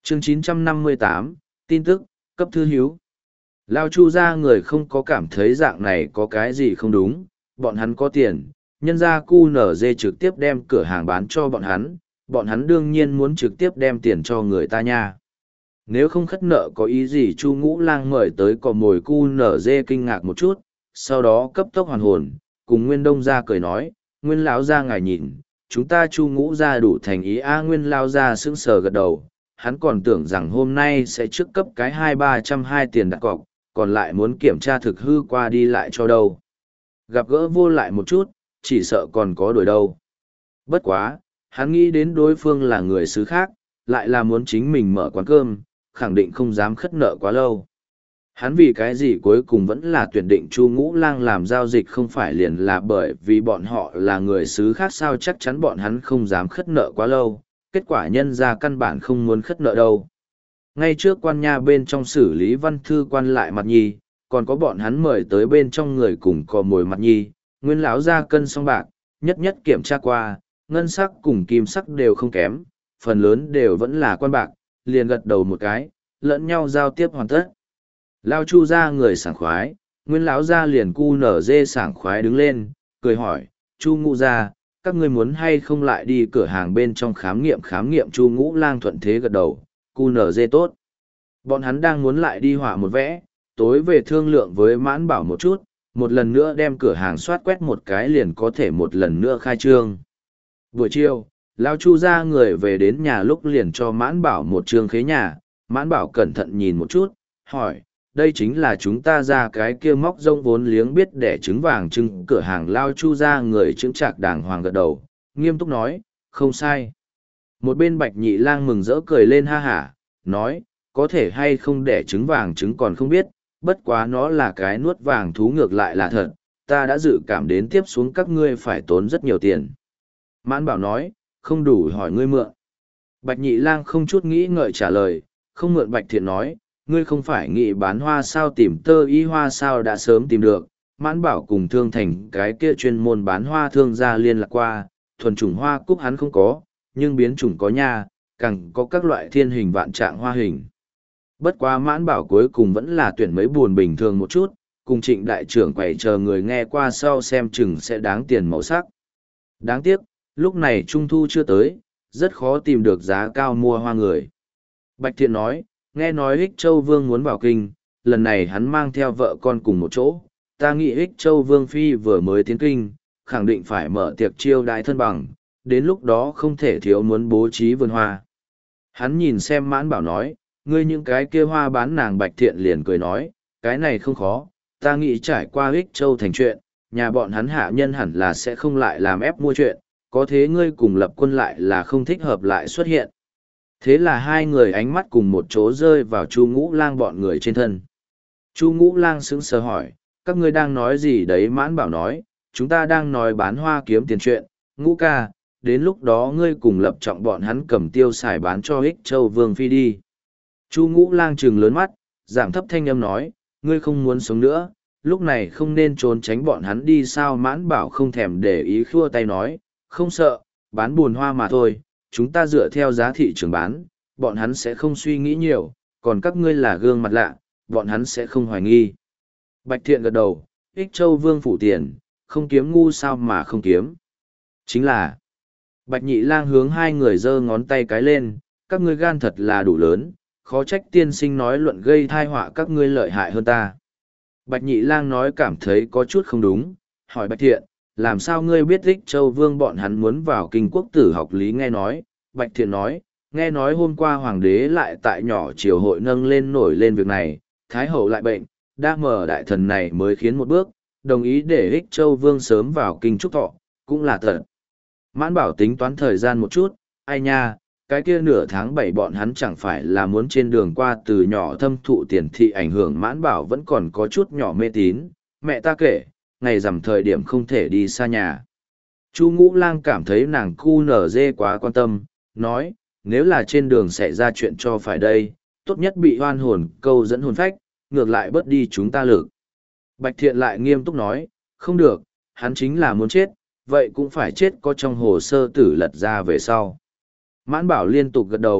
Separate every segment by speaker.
Speaker 1: Chương 958, tin tức, cấp thư hiếu. Lao Chu ra người không có cảm thấy dạng này có cái gì không đúng, bọn hắn có tiền, nhân ra QNZ trực tiếp đem cửa hàng bán cho bọn hắn đương nhiên muốn trực tiếp đem tiền cho người ta nha. Nếu không khất nợ có ý gì Chu Ngũ Lang mời tới cò mồi QNZ kinh ngạc một chút, sau đó cấp tốc hoàn hồn, cùng Nguyên Đông ra cười nói, Nguyên lão ra ngài nhìn, chúng ta Chu Ngũ ra đủ thành ý Nguyên lão ra sững sờ gật đầu, hắn còn tưởng rằng hôm nay sẽ trước cấp cái 2-302 tiền đặt cọc, còn lại muốn kiểm tra thực hư qua đi lại cho đâu. Gặp gỡ vô lại một chút, chỉ sợ còn có đổi đâu. Bất quá, hắn nghĩ đến đối phương là người xứ khác, lại là muốn chính mình mở quán cơm, khẳng định không dám khất nợ quá lâu. Hắn vì cái gì cuối cùng vẫn là tuyển định Chu Ngũ Lang làm giao dịch không phải liền là bởi vì bọn họ là người xứ khác sao chắc chắn bọn hắn không dám khất nợ quá lâu, kết quả nhân ra căn bản không muốn khất nợ đâu. Ngay trước quan nha bên trong xử lý văn thư quan lại mặt nhi, còn có bọn hắn mời tới bên trong người cùng cò mồi mặt nhi, Nguyên lão ra cân xong bạc, nhất nhất kiểm tra qua, ngân sắc cùng kim sắc đều không kém, phần lớn đều vẫn là quan bạc, liền gật đầu một cái, lẫn nhau giao tiếp hoàn tất. Lao Chu ra người sảng khoái, Nguyên lão ra liền cu nở dê sảng khoái đứng lên, cười hỏi, Chu Ngũ ra, các ngươi muốn hay không lại đi cửa hàng bên trong khám nghiệm Chu Ngũ Lang thuận thế gật đầu, cu nở dê tốt. Bọn hắn đang muốn lại đi họa một vẽ, tối về thương lượng với Mãn Bảo một chút, một lần nữa đem cửa hàng soát quét một cái liền có thể một lần nữa khai trương. Buổi chiều, Lao Chu ra người về đến nhà lúc liền cho Mãn Bảo một trương khế nhà, Mãn Bảo cẩn thận nhìn một chút, hỏi, đây chính là chúng ta ra cái kia móc rông vốn liếng biết để trứng vàng trưng cửa hàng Lao Chu ra người trứng trạc đàng hoàng gật đầu, nghiêm túc nói, không sai. Một bên Bạch Nhị Lang mừng rỡ cười lên ha hả, nói, có thể hay không để trứng vàng trứng còn không biết, bất quá nó là cái nuốt vàng thú ngược lại là thật, ta đã dự cảm đến tiếp xuống các ngươi phải tốn rất nhiều tiền. Mãn Bảo nói, không đủ hỏi ngươi mượn. Bạch Nhị Lang không chút nghĩ ngợi trả lời, không mượn. Bạch Thiện nói, ngươi không phải nghĩ bán hoa sao tìm tơ y hoa sao đã sớm tìm được. Mãn Bảo cùng Thương Thành cái kia chuyên môn bán hoa thương gia liên lạc qua, thuần chủng hoa cúc hắn không có, nhưng biến chủng có nha, càng có các loại thiên hình vạn trạng hoa hình. Bất quá Mãn Bảo cuối cùng vẫn là tuyển mấy buồn bình thường một chút, cùng Trịnh đại trưởng quầy chờ người nghe qua sau xem chừng sẽ đáng tiền màu sắc. Đáng tiếc, lúc này Trung Thu chưa tới, rất khó tìm được giá cao mua hoa người. Bạch Thiện nói, nghe nói Ích Châu Vương muốn vào kinh, lần này hắn mang theo vợ con cùng một chỗ, ta nghĩ Ích Châu Vương Phi vừa mới tiến kinh, khẳng định phải mở tiệc chiêu đãi thân bằng, đến lúc đó không thể thiếu muốn bố trí vườn hoa. Hắn nhìn xem Mãn Bảo nói, ngươi những cái kia hoa bán nàng. Bạch Thiện liền cười nói, cái này không khó, ta nghĩ trải qua Ích Châu thành chuyện, nhà bọn hắn hạ nhân hẳn là sẽ không lại làm ép mua chuyện, có thế ngươi cùng Lập Quân lại là không thích hợp lại xuất hiện. Thế là hai người ánh mắt cùng một chỗ rơi vào Chu Ngũ Lang bọn người trên thân. Chu Ngũ Lang sững sờ hỏi, các ngươi đang nói gì đấy? Mãn Bảo nói, chúng ta đang nói bán hoa kiếm tiền chuyện, Ngũ ca, đến lúc đó ngươi cùng Lập Trọng bọn hắn cầm tiêu xài bán cho Ích Châu Vương Phi đi. Chu Ngũ Lang trừng lớn mắt, giảm thấp thanh âm nói, ngươi không muốn sống nữa, lúc này không nên trốn tránh bọn hắn đi sao? Mãn Bảo không thèm để ý khua tay nói, không sợ, bán buồn hoa mà thôi, chúng ta dựa theo giá thị trường bán, bọn hắn sẽ không suy nghĩ nhiều, còn các ngươi là gương mặt lạ, bọn hắn sẽ không hoài nghi. Bạch Thiện gật đầu, Ích Châu Vương phủ tiền, không kiếm ngu sao mà không kiếm. Chính là, Bạch Nhị Lang hướng hai người giơ ngón tay cái lên, các ngươi gan thật là đủ lớn, khó trách tiên sinh nói luận gây thai họa các ngươi lợi hại hơn ta. Bạch Nhị Lang nói cảm thấy có chút không đúng, hỏi Bạch Thiện, làm sao ngươi biết Ích Châu Vương bọn hắn muốn vào kinh quốc tử học lý? Nghe nói, Bạch Thiện nói, nghe nói hôm qua hoàng đế lại tại nhỏ triều hội nâng lên nổi lên việc này, Thái hậu lại bệnh, đa mở đại thần này mới khiến một bước, đồng ý để Ích Châu Vương sớm vào kinh trúc thọ, cũng là thật. Mãn Bảo tính toán thời gian một chút, ai nha, cái kia nửa tháng 7 bọn hắn chẳng phải là muốn trên đường qua từ nhỏ thâm thụ tiền thị ảnh hưởng. Mãn Bảo vẫn còn có chút nhỏ mê tín, mẹ ta kể, ngày rằm thời điểm không thể đi xa nhà. Chu Ngũ Lang cảm thấy nàng cu nở dê quá quan tâm, nói, nếu là trên đường xảy ra chuyện cho phải đây, tốt nhất bị oan hồn câu dẫn hồn phách, ngược lại bớt đi chúng ta lực. Bạch Thiện lại nghiêm túc nói, không được, hắn chính là muốn chết, vậy cũng phải chết có trong hồ sơ tử lật ra về sau. Mãn Bảo liên tục gật đầu,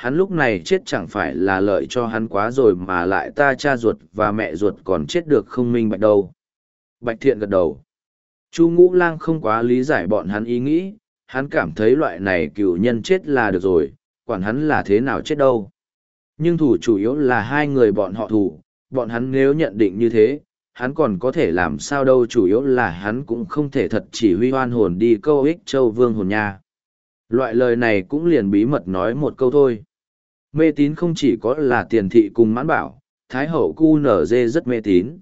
Speaker 1: hắn lúc này chết chẳng phải là lợi cho hắn quá rồi mà lại ta cha ruột và mẹ ruột còn chết được không minh bạch đâu. Bạch Thiện gật đầu. Chu Ngũ Lang không quá lý giải bọn hắn ý nghĩ, hắn cảm thấy loại này cựu nhân chết là được rồi, quản hắn là thế nào chết đâu. Nhưng thủ chủ yếu là hai người bọn họ thủ, bọn hắn nếu nhận định như thế, hắn còn có thể làm sao đâu, chủ yếu là hắn cũng không thể thật chỉ huy oan hồn đi câu ích châu vương hồn nha. Loại lời này cũng liền bí mật nói một câu thôi. Mê tín không chỉ có là Tiền Thị cùng Mãn Bảo, Thái hậu QNZ rất mê tín.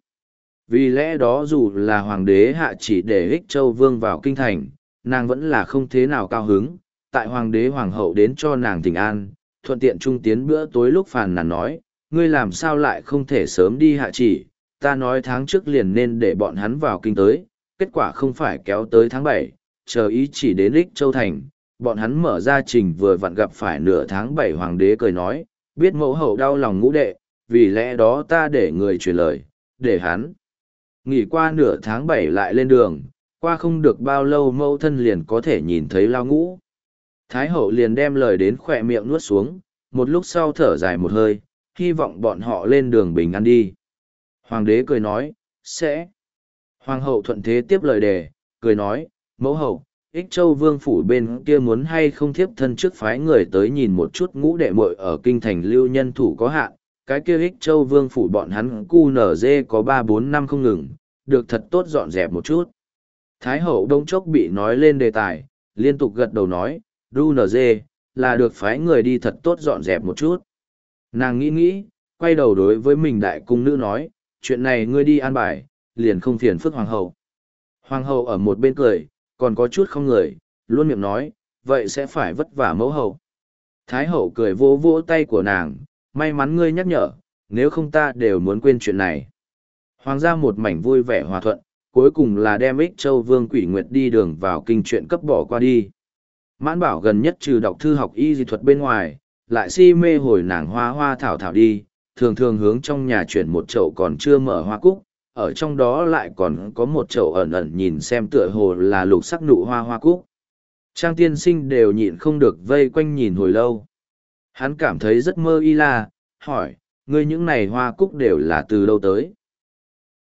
Speaker 1: Vì lẽ đó dù là hoàng đế hạ chỉ để ích châu vương vào kinh thành, nàng vẫn là không thế nào cao hứng. Tại hoàng đế hoàng hậu đến cho nàng thỉnh an, thuận tiện trung tiến bữa tối lúc phàn nàn nói, ngươi làm sao lại không thể sớm đi hạ chỉ, ta nói tháng trước liền nên để bọn hắn vào kinh tới, kết quả không phải kéo tới tháng 7, chờ ý chỉ đến ích châu thành, bọn hắn mở ra trình vừa vặn gặp phải nửa tháng 7. Hoàng đế cười nói, biết mẫu hậu đau lòng ngũ đệ, vì lẽ đó ta để người truyền lời, để hắn nghỉ qua nửa tháng 7 lại lên đường, qua không được bao lâu mẫu thân liền có thể nhìn thấy lao ngũ. Thái hậu liền đem lời đến khỏe miệng nuốt xuống, một lúc sau thở dài một hơi, hy vọng bọn họ lên đường bình an đi. Hoàng đế cười nói, sẽ. Hoàng hậu thuận thế tiếp lời đề, cười nói, mẫu hậu, ích châu vương phủ bên kia muốn hay không thiếp thân trước phái người tới nhìn một chút ngũ đệ muội ở kinh thành lưu nhân thủ có hạn, cái kia ích châu vương phủ bọn hắn cu nở dê có 3-4 năm không ngừng, được thật tốt dọn dẹp một chút. Thái hậu đông chốc bị nói lên đề tài, liên tục gật đầu nói, đu nở dê, là được phái người đi thật tốt dọn dẹp một chút. Nàng nghĩ, quay đầu đối với mình đại cung nữ nói, chuyện này ngươi đi an bài, liền không phiền phức hoàng hậu. Hoàng hậu ở một bên cười, còn có chút không người, luôn miệng nói, vậy sẽ phải vất vả mẫu hậu. Thái hậu cười vỗ vỗ tay của nàng, may mắn ngươi nhắc nhở, nếu không ta đều muốn quên chuyện này. Hoàng gia một mảnh vui vẻ hòa thuận, cuối cùng là đem ích châu vương Quỷ Nguyệt đi đường vào kinh chuyện cấp bỏ qua đi. Mãn Bảo gần nhất trừ đọc thư học y dị thuật bên ngoài, lại si mê hồi nàng hoa hoa thảo thảo đi, thường thường hướng trong nhà chuyển một chậu còn chưa mở hoa cúc, ở trong đó lại còn có một chậu ẩn ẩn nhìn xem tựa hồ là lục sắc nụ hoa hoa cúc. Trang tiên sinh đều nhịn không được vây quanh nhìn hồi lâu. Hắn cảm thấy rất mơ y la, hỏi, ngươi những này hoa cúc đều là từ đâu tới?